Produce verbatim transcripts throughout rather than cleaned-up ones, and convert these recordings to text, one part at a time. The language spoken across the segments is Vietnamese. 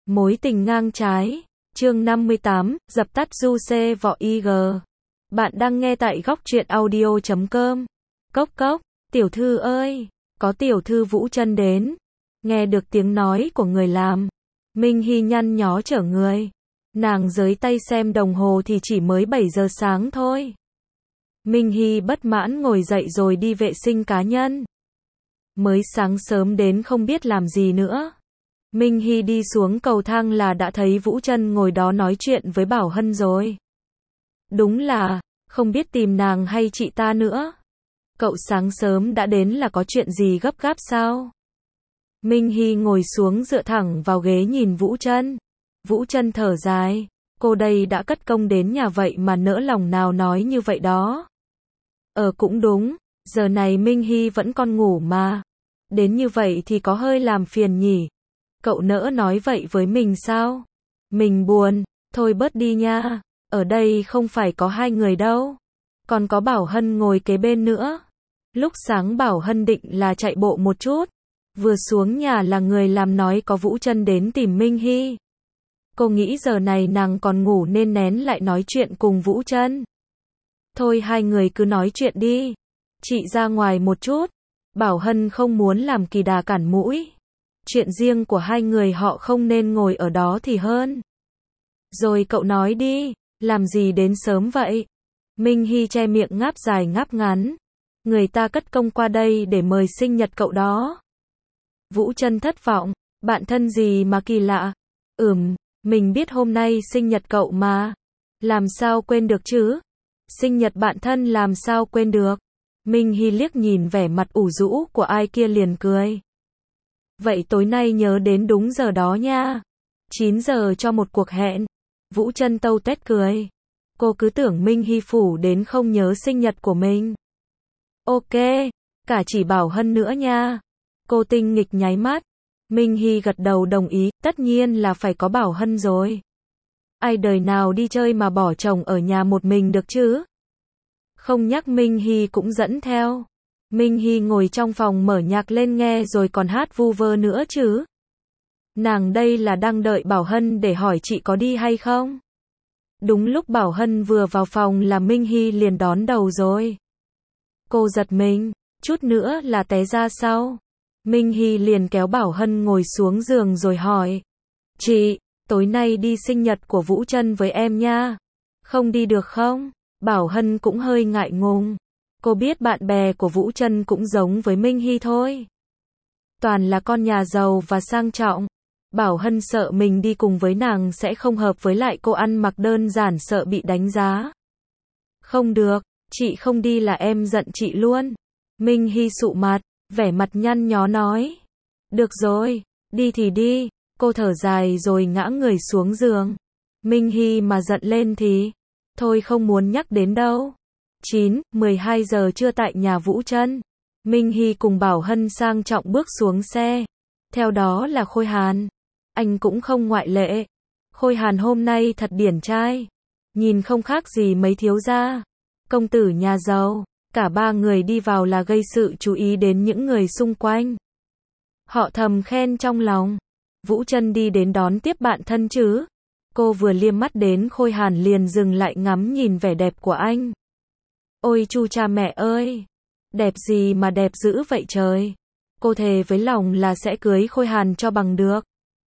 Mối tình ngang trái, chương năm mươi tám, dập tắt du xê vỏ i giê. Bạn đang nghe tại góc truyện audio chấm com. Cốc cốc, tiểu thư ơi, có tiểu thư Vũ Chân đến. Nghe được tiếng nói của người làm, Minh Hy nhăn nhó trở người. Nàng giới tay xem đồng hồ thì chỉ mới bảy giờ sáng thôi. Minh Hy bất mãn ngồi dậy rồi đi vệ sinh cá nhân. Mới sáng sớm đến không biết làm gì nữa. Minh Hy đi xuống cầu thang là đã thấy Vũ Chân ngồi đó nói chuyện với Bảo Hân rồi. Đúng là, không biết tìm nàng hay chị ta nữa. Cậu sáng sớm đã đến là có chuyện gì gấp gáp sao? Minh Hy ngồi xuống dựa thẳng vào ghế nhìn Vũ Chân. Vũ Chân thở dài, cô đây đã cất công đến nhà vậy mà nỡ lòng nào nói như vậy đó. Ờ cũng đúng, giờ này Minh Hy vẫn còn ngủ mà. Đến như vậy thì có hơi làm phiền nhỉ. Cậu nỡ nói vậy với mình sao? Mình buồn, thôi bớt đi nha, ở đây không phải có hai người đâu. Còn có Bảo Hân ngồi kế bên nữa. Lúc sáng Bảo Hân định là chạy bộ một chút. Vừa xuống nhà là người làm nói có Vũ Chân đến tìm Minh Hy. Cô nghĩ giờ này nàng còn ngủ nên nén lại nói chuyện cùng Vũ Chân. Thôi hai người cứ nói chuyện đi. Chị ra ngoài một chút. Bảo Hân không muốn làm kỳ đà cản mũi. Chuyện riêng của hai người họ không nên ngồi ở đó thì hơn. Rồi cậu nói đi, làm gì đến sớm vậy? Minh Hy che miệng ngáp dài ngáp ngắn. Người ta cất công qua đây để mời sinh nhật cậu đó. Vũ Chân thất vọng, bạn thân gì mà kỳ lạ? Ừm, mình biết hôm nay sinh nhật cậu mà. Làm sao quên được chứ? Sinh nhật bạn thân làm sao quên được? Minh Hy liếc nhìn vẻ mặt ủ rũ của ai kia liền cười. Vậy tối nay nhớ đến đúng giờ đó nha. chín giờ cho một cuộc hẹn. Vũ Chân tâu tuét cười. Cô cứ tưởng Minh Hy phủ đến không nhớ sinh nhật của mình. Ok, cả chỉ Bảo Hân nữa nha. Cô tinh nghịch nháy mắt. Minh Hy gật đầu đồng ý, tất nhiên là phải có Bảo Hân rồi. Ai đời nào đi chơi mà bỏ chồng ở nhà một mình được chứ? Không nhắc Minh Hy cũng dẫn theo. Minh Hy ngồi trong phòng mở nhạc lên nghe rồi còn hát vu vơ nữa chứ. Nàng đây là đang đợi Bảo Hân để hỏi chị có đi hay không. Đúng lúc Bảo Hân vừa vào phòng là Minh Hy liền đón đầu rồi. Cô giật mình, chút nữa là té ra sau. Minh Hy liền kéo Bảo Hân ngồi xuống giường rồi hỏi. Chị, tối nay đi sinh nhật của Vũ Chân với em nha. Không đi được không? Bảo Hân cũng hơi ngại ngùng. Cô biết bạn bè của Vũ Chân cũng giống với Minh Hy thôi. Toàn là con nhà giàu và sang trọng. Bảo Hân sợ mình đi cùng với nàng sẽ không hợp với lại cô ăn mặc đơn giản sợ bị đánh giá. Không được, chị không đi là em giận chị luôn. Minh Hy sụ mặt, vẻ mặt nhăn nhó nói. Được rồi, đi thì đi. Cô thở dài rồi ngã người xuống giường. Minh Hy mà giận lên thì, thôi không muốn nhắc đến đâu. chín, mười hai giờ trưa tại nhà Vũ Chân. Minh Hy cùng Bảo Hân sang trọng bước xuống xe. Theo đó là Khôi Hàn. Anh cũng không ngoại lệ. Khôi Hàn hôm nay thật điển trai. Nhìn không khác gì mấy thiếu gia. Công tử nhà giàu. Cả ba người đi vào là gây sự chú ý đến những người xung quanh. Họ thầm khen trong lòng. Vũ Chân đi đến đón tiếp bạn thân chứ. Cô vừa liếc mắt đến Khôi Hàn liền dừng lại ngắm nhìn vẻ đẹp của anh. Ôi chu cha mẹ ơi! Đẹp gì mà đẹp dữ vậy trời! Cô thề với lòng là sẽ cưới Khôi Hàn cho bằng được.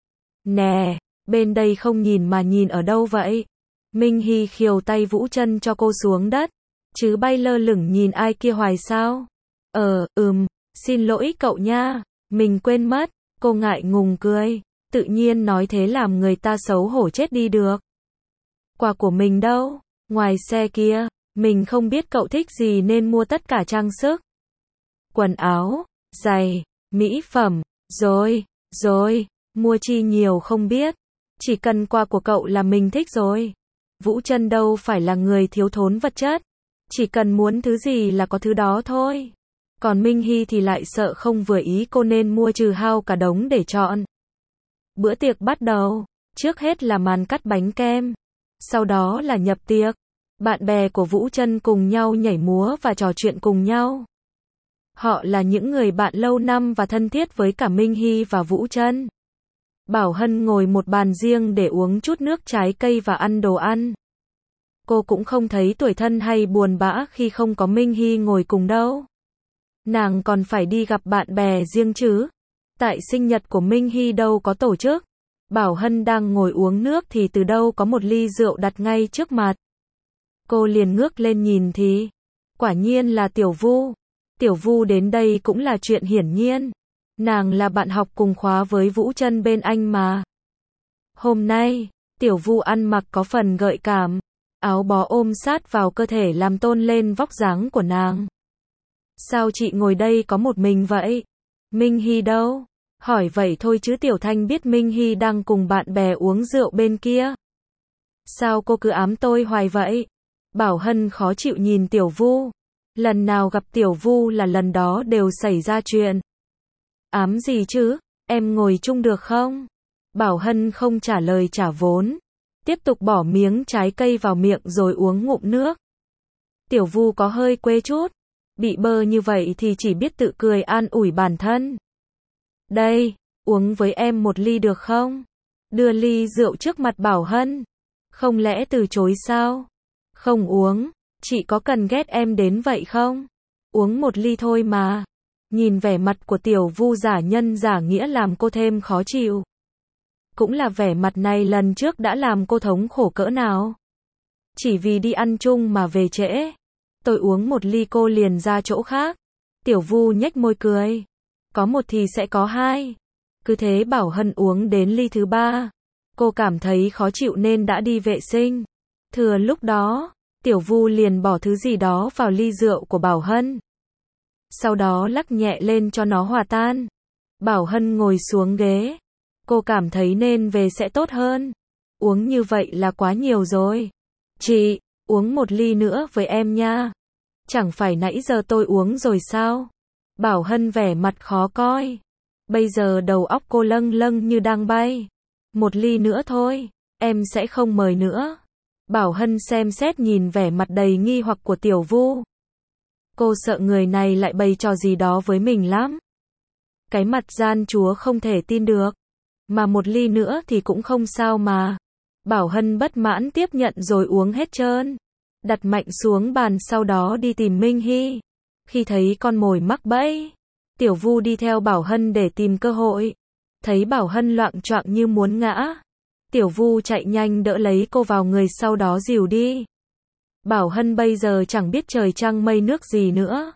Nè, bên đây không nhìn mà nhìn ở đâu vậy? Minh Hy khiều tay Vũ Chân cho cô xuống đất. Chứ bay lơ lửng nhìn ai kia hoài sao? Ờ, ừm, xin lỗi cậu nha, mình quên mất. Cô ngại ngùng cười, tự nhiên nói thế làm người ta xấu hổ chết đi được. Quà của mình đâu? Ngoài xe kia. Mình không biết cậu thích gì nên mua tất cả trang sức. Quần áo, giày, mỹ phẩm, rồi, rồi, mua chi nhiều không biết. Chỉ cần quà của cậu là mình thích rồi. Vũ Chân đâu phải là người thiếu thốn vật chất. Chỉ cần muốn thứ gì là có thứ đó thôi. Còn Minh Hy thì lại sợ không vừa ý cô nên mua trừ hao cả đống để chọn. Bữa tiệc bắt đầu. Trước hết là màn cắt bánh kem. Sau đó là nhập tiệc. Bạn bè của Vũ Chân cùng nhau nhảy múa và trò chuyện cùng nhau. Họ là những người bạn lâu năm và thân thiết với cả Minh Hy và Vũ Chân. Bảo Hân ngồi một bàn riêng để uống chút nước trái cây và ăn đồ ăn. Cô cũng không thấy tủi thân hay buồn bã khi không có Minh Hy ngồi cùng đâu. Nàng còn phải đi gặp bạn bè riêng chứ. Tại sinh nhật của Minh Hy đâu có tổ chức. Bảo Hân đang ngồi uống nước thì từ đâu có một ly rượu đặt ngay trước mặt. Cô liền ngước lên nhìn thì, quả nhiên là Tiểu Vu. Tiểu Vu đến đây cũng là chuyện hiển nhiên. Nàng là bạn học cùng khóa với Vũ Trân bên anh mà. Hôm nay, Tiểu Vu ăn mặc có phần gợi cảm. Áo bó ôm sát vào cơ thể làm tôn lên vóc dáng của nàng. Sao chị ngồi đây có một mình vậy? Minh Hy đâu? Hỏi vậy thôi chứ Tiểu Thanh biết Minh Hy đang cùng bạn bè uống rượu bên kia. Sao cô cứ ám tôi hoài vậy? Bảo Hân khó chịu nhìn Tiểu Vu. Lần nào gặp Tiểu Vu là lần đó đều xảy ra chuyện. Ám gì chứ? Em ngồi chung được không? Bảo Hân không trả lời trả vốn. Tiếp tục bỏ miếng trái cây vào miệng rồi uống ngụm nước. Tiểu Vu có hơi quê chút. Bị bơ như vậy thì chỉ biết tự cười an ủi bản thân. Đây, uống với em một ly được không? Đưa ly rượu trước mặt Bảo Hân. Không lẽ từ chối sao? Không uống, chị có cần ghét em đến vậy không? Uống một ly thôi mà. Nhìn vẻ mặt của Tiểu Vu giả nhân giả nghĩa làm cô thêm khó chịu. Cũng là vẻ mặt này lần trước đã làm cô thống khổ cỡ nào. Chỉ vì đi ăn chung mà về trễ. Tôi uống một ly cô liền ra chỗ khác. Tiểu Vu nhếch môi cười. Có một thì sẽ có hai. Cứ thế Bảo Hân uống đến ly thứ ba. Cô cảm thấy khó chịu nên đã đi vệ sinh. Thừa lúc đó, Tiểu Vu liền bỏ thứ gì đó vào ly rượu của Bảo Hân. Sau đó lắc nhẹ lên cho nó hòa tan. Bảo Hân ngồi xuống ghế. Cô cảm thấy nên về sẽ tốt hơn. Uống như vậy là quá nhiều rồi. Chị, uống một ly nữa với em nha. Chẳng phải nãy giờ tôi uống rồi sao? Bảo Hân vẻ mặt khó coi. Bây giờ đầu óc cô lâng lâng như đang bay. Một ly nữa thôi, em sẽ không mời nữa. Bảo Hân xem xét nhìn vẻ mặt đầy nghi hoặc của Tiểu Vu. Cô sợ người này lại bày trò gì đó với mình lắm. Cái mặt gian chúa không thể tin được. Mà một ly nữa thì cũng không sao mà. Bảo Hân bất mãn tiếp nhận rồi uống hết trơn. Đặt mạnh xuống bàn sau đó đi tìm Minh Hy. Khi thấy con mồi mắc bẫy, Tiểu Vu đi theo Bảo Hân để tìm cơ hội. Thấy Bảo Hân loạng choạng như muốn ngã. Tiểu Vu chạy nhanh đỡ lấy cô vào người sau đó dìu đi. Bảo Hân bây giờ chẳng biết trời trăng mây nước gì nữa.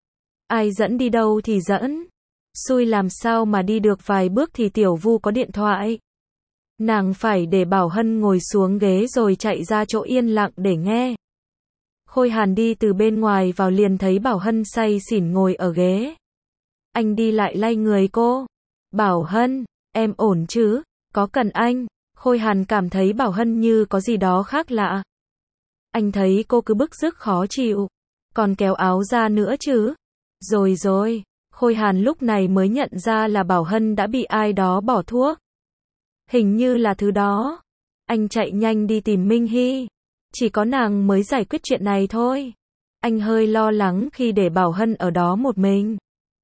Ai dẫn đi đâu thì dẫn. Xui làm sao mà đi được vài bước thì Tiểu Vu có điện thoại. Nàng phải để Bảo Hân ngồi xuống ghế rồi chạy ra chỗ yên lặng để nghe. Khôi Hàn đi từ bên ngoài vào liền thấy Bảo Hân say xỉn ngồi ở ghế. Anh đi lại lay người cô. Bảo Hân, em ổn chứ? Có cần anh? Khôi Hàn cảm thấy Bảo Hân như có gì đó khác lạ. Anh thấy cô cứ bức rứt khó chịu. Còn kéo áo ra nữa chứ? Rồi rồi. Khôi Hàn lúc này mới nhận ra là Bảo Hân đã bị ai đó bỏ thuốc. Hình như là thứ đó. Anh chạy nhanh đi tìm Minh Hy. Chỉ có nàng mới giải quyết chuyện này thôi. Anh hơi lo lắng khi để Bảo Hân ở đó một mình.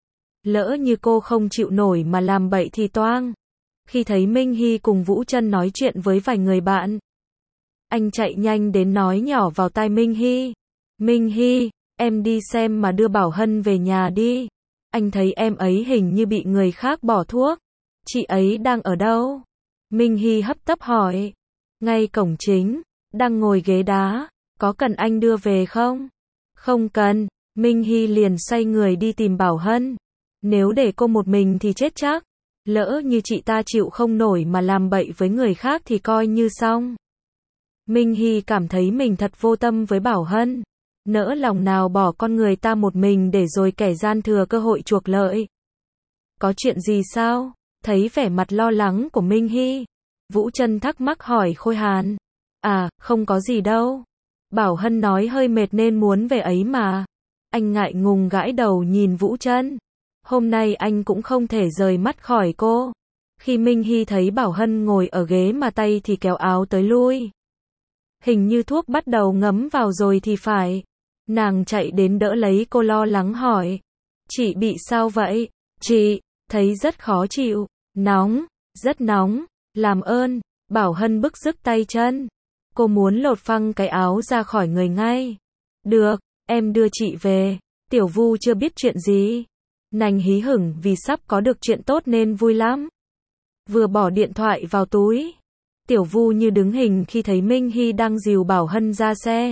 Lỡ như cô không chịu nổi mà làm bậy thì toang. Khi thấy Minh Hy cùng Vũ Trân nói chuyện với vài người bạn, anh chạy nhanh đến nói nhỏ vào tai Minh Hy. Minh Hy, em đi xem mà đưa Bảo Hân về nhà đi. Anh thấy em ấy hình như bị người khác bỏ thuốc. Chị ấy đang ở đâu? Minh Hy hấp tấp hỏi. Ngay cổng chính, đang ngồi ghế đá. Có cần anh đưa về không? Không cần. Minh Hy liền xoay người đi tìm Bảo Hân. Nếu để cô một mình thì chết chắc. Lỡ như chị ta chịu không nổi mà làm bậy với người khác thì coi như xong. Minh Hy cảm thấy mình thật vô tâm với Bảo Hân. Nỡ lòng nào bỏ con người ta một mình để rồi kẻ gian thừa cơ hội chuộc lợi. Có chuyện gì sao? Thấy vẻ mặt lo lắng của Minh Hy, Vũ Trân thắc mắc hỏi Khôi Hàn. À, không có gì đâu. Bảo Hân nói hơi mệt nên muốn về ấy mà. Anh ngại ngùng gãi đầu nhìn Vũ Trân. Hôm nay anh cũng không thể rời mắt khỏi cô. Khi Minh Hy thấy Bảo Hân ngồi ở ghế mà tay thì kéo áo tới lui. Hình như thuốc bắt đầu ngấm vào rồi thì phải. Nàng chạy đến đỡ lấy cô lo lắng hỏi. Chị bị sao vậy? Chị, thấy rất khó chịu, nóng, Rất nóng, làm ơn, Bảo Hân bức rứt tay chân. Cô muốn lột phăng cái áo ra khỏi người ngay. Được, em đưa chị về. Tiểu Vu chưa biết chuyện gì. Nàng hí hửng vì sắp có được chuyện tốt nên vui lắm. Vừa bỏ điện thoại vào túi. Tiểu Vu như đứng hình khi thấy Minh Hy đang dìu Bảo Hân ra xe.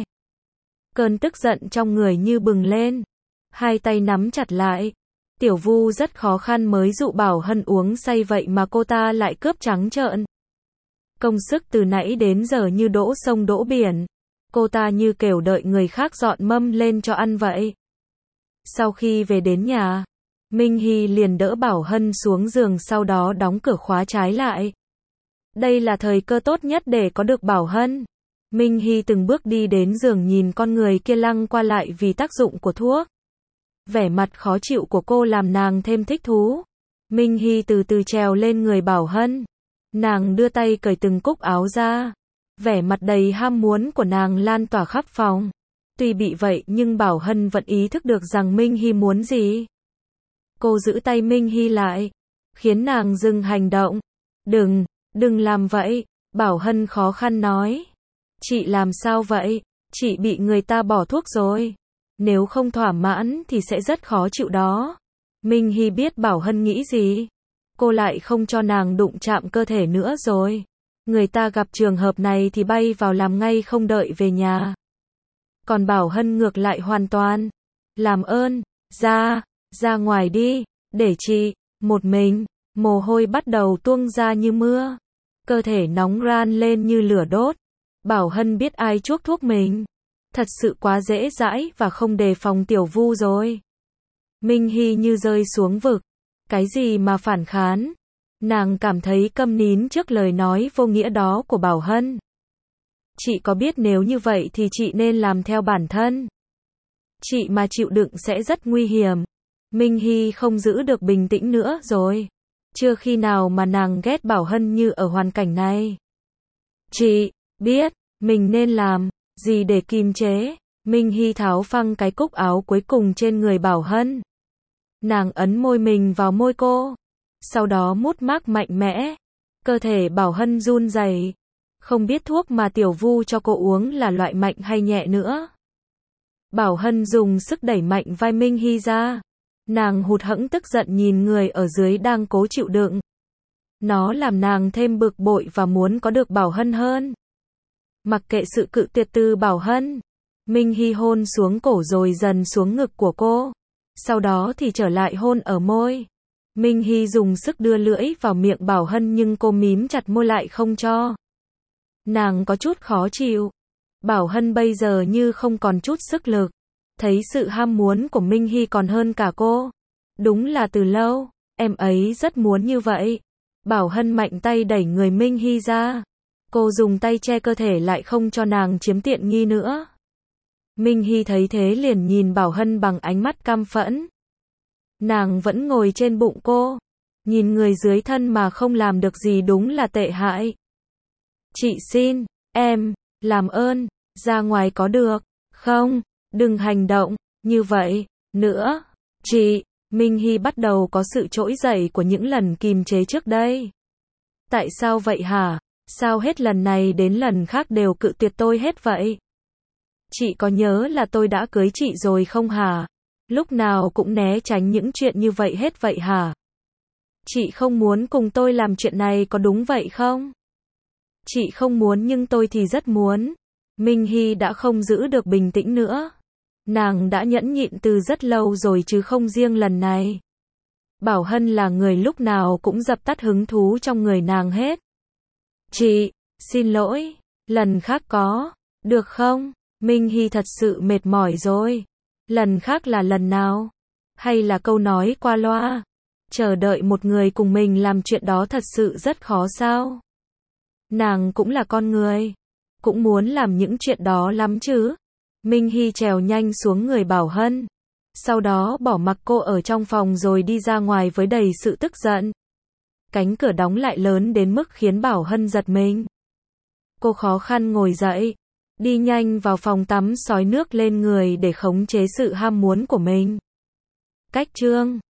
Cơn tức giận trong người như bừng lên. Hai tay nắm chặt lại. Tiểu Vu rất khó khăn mới dụ Bảo Hân uống say vậy mà cô ta lại cướp trắng trợn. Công sức từ nãy đến giờ như đỗ sông đỗ biển. Cô ta như kẻo đợi người khác dọn mâm lên cho ăn vậy. Sau khi về đến nhà, Minh Hy liền đỡ Bảo Hân xuống giường sau đó đóng cửa khóa trái lại. Đây là thời cơ tốt nhất để có được Bảo Hân. Minh Hy từng bước đi đến giường nhìn con người kia lăng qua lại vì tác dụng của thuốc. Vẻ mặt khó chịu của cô làm nàng thêm thích thú. Minh Hy từ từ trèo lên người Bảo Hân. Nàng đưa tay cởi từng cúc áo ra. Vẻ mặt đầy ham muốn của nàng lan tỏa khắp phòng. Tuy bị vậy nhưng Bảo Hân vẫn ý thức được rằng Minh Hy muốn gì. Cô giữ tay Minh Hy lại, khiến nàng dừng hành động. Đừng, đừng làm vậy, Bảo Hân khó khăn nói. Chị làm sao vậy? Chị bị người ta bỏ thuốc rồi. Nếu không thỏa mãn thì sẽ rất khó chịu đó. Minh Hy biết Bảo Hân nghĩ gì. Cô lại không cho nàng đụng chạm cơ thể nữa rồi. Người ta gặp trường hợp này thì bay vào làm ngay không đợi về nhà. Còn Bảo Hân ngược lại hoàn toàn. Làm ơn, ra, ra ngoài đi, để chị, một mình, mồ hôi bắt đầu tuôn ra như mưa. Cơ thể nóng ran lên như lửa đốt. Bảo Hân biết ai chuốc thuốc mình. Thật sự quá dễ dãi và không đề phòng Tiểu Vu rồi. Minh Hy như rơi xuống vực. Cái gì mà phản kháng? Nàng cảm thấy câm nín trước lời nói vô nghĩa đó của Bảo Hân. Chị có biết nếu như vậy thì chị nên làm theo bản thân. Chị mà chịu đựng sẽ rất nguy hiểm. Minh Hy không giữ được bình tĩnh nữa rồi. Chưa khi nào mà nàng ghét Bảo Hân như ở hoàn cảnh này. Chị biết mình nên làm gì để kiềm chế. Minh Hy tháo phăng cái cúc áo cuối cùng trên người Bảo Hân. Nàng ấn môi mình vào môi cô. Sau đó mút mát mạnh mẽ. Cơ thể Bảo Hân run rẩy. Không biết thuốc mà Tiểu Vu cho cô uống là loại mạnh hay nhẹ nữa. Bảo Hân dùng sức đẩy mạnh vai Minh Hy ra. Nàng hụt hẫng tức giận nhìn người ở dưới đang cố chịu đựng. Nó làm nàng thêm bực bội và muốn có được Bảo Hân hơn. Mặc kệ sự cự tuyệt từ Bảo Hân, Minh Hy hôn xuống cổ rồi dần xuống ngực của cô. Sau đó thì trở lại hôn ở môi. Minh Hy dùng sức đưa lưỡi vào miệng Bảo Hân nhưng cô mím chặt môi lại không cho. Nàng có chút khó chịu. Bảo Hân bây giờ như không còn chút sức lực. Thấy sự ham muốn của Minh Hy còn hơn cả cô. Đúng là từ lâu, em ấy rất muốn như vậy. Bảo Hân mạnh tay đẩy người Minh Hy ra. Cô dùng tay che cơ thể lại không cho nàng chiếm tiện nghi nữa. Minh Hy thấy thế liền nhìn Bảo Hân bằng ánh mắt căm phẫn. Nàng vẫn ngồi trên bụng cô. Nhìn người dưới thân mà không làm được gì đúng là tệ hại. Chị xin, em, làm ơn, ra ngoài có được, không, đừng hành động, như vậy, nữa, chị, Minh Hy bắt đầu có sự trỗi dậy của những lần kìm chế trước đây. Tại sao vậy hả? Sao hết lần này đến lần khác đều cự tuyệt tôi hết vậy? Chị có nhớ là tôi đã cưới chị rồi không hả? Lúc nào cũng né tránh những chuyện như vậy hết vậy hả? Chị không muốn cùng tôi làm chuyện này có đúng vậy không? Chị không muốn nhưng tôi thì rất muốn. Minh Hy đã không giữ được bình tĩnh nữa. Nàng đã nhẫn nhịn từ rất lâu rồi chứ không riêng lần này. Bảo Hân là người lúc nào cũng dập tắt hứng thú trong người nàng hết. Chị, xin lỗi, lần khác có, được không? Minh Hy thật sự mệt mỏi rồi. Lần khác là lần nào? Hay là câu nói qua loa? Chờ đợi một người cùng mình làm chuyện đó thật sự rất khó sao? Nàng cũng là con người, cũng muốn làm những chuyện đó lắm chứ. Minh Hy trèo nhanh xuống người Bảo Hân. Sau đó bỏ mặc cô ở trong phòng rồi đi ra ngoài với đầy sự tức giận. Cánh cửa đóng lại lớn đến mức khiến Bảo Hân giật mình. Cô khó khăn ngồi dậy, đi nhanh vào phòng tắm xối nước lên người để khống chế sự ham muốn của mình. Cách chương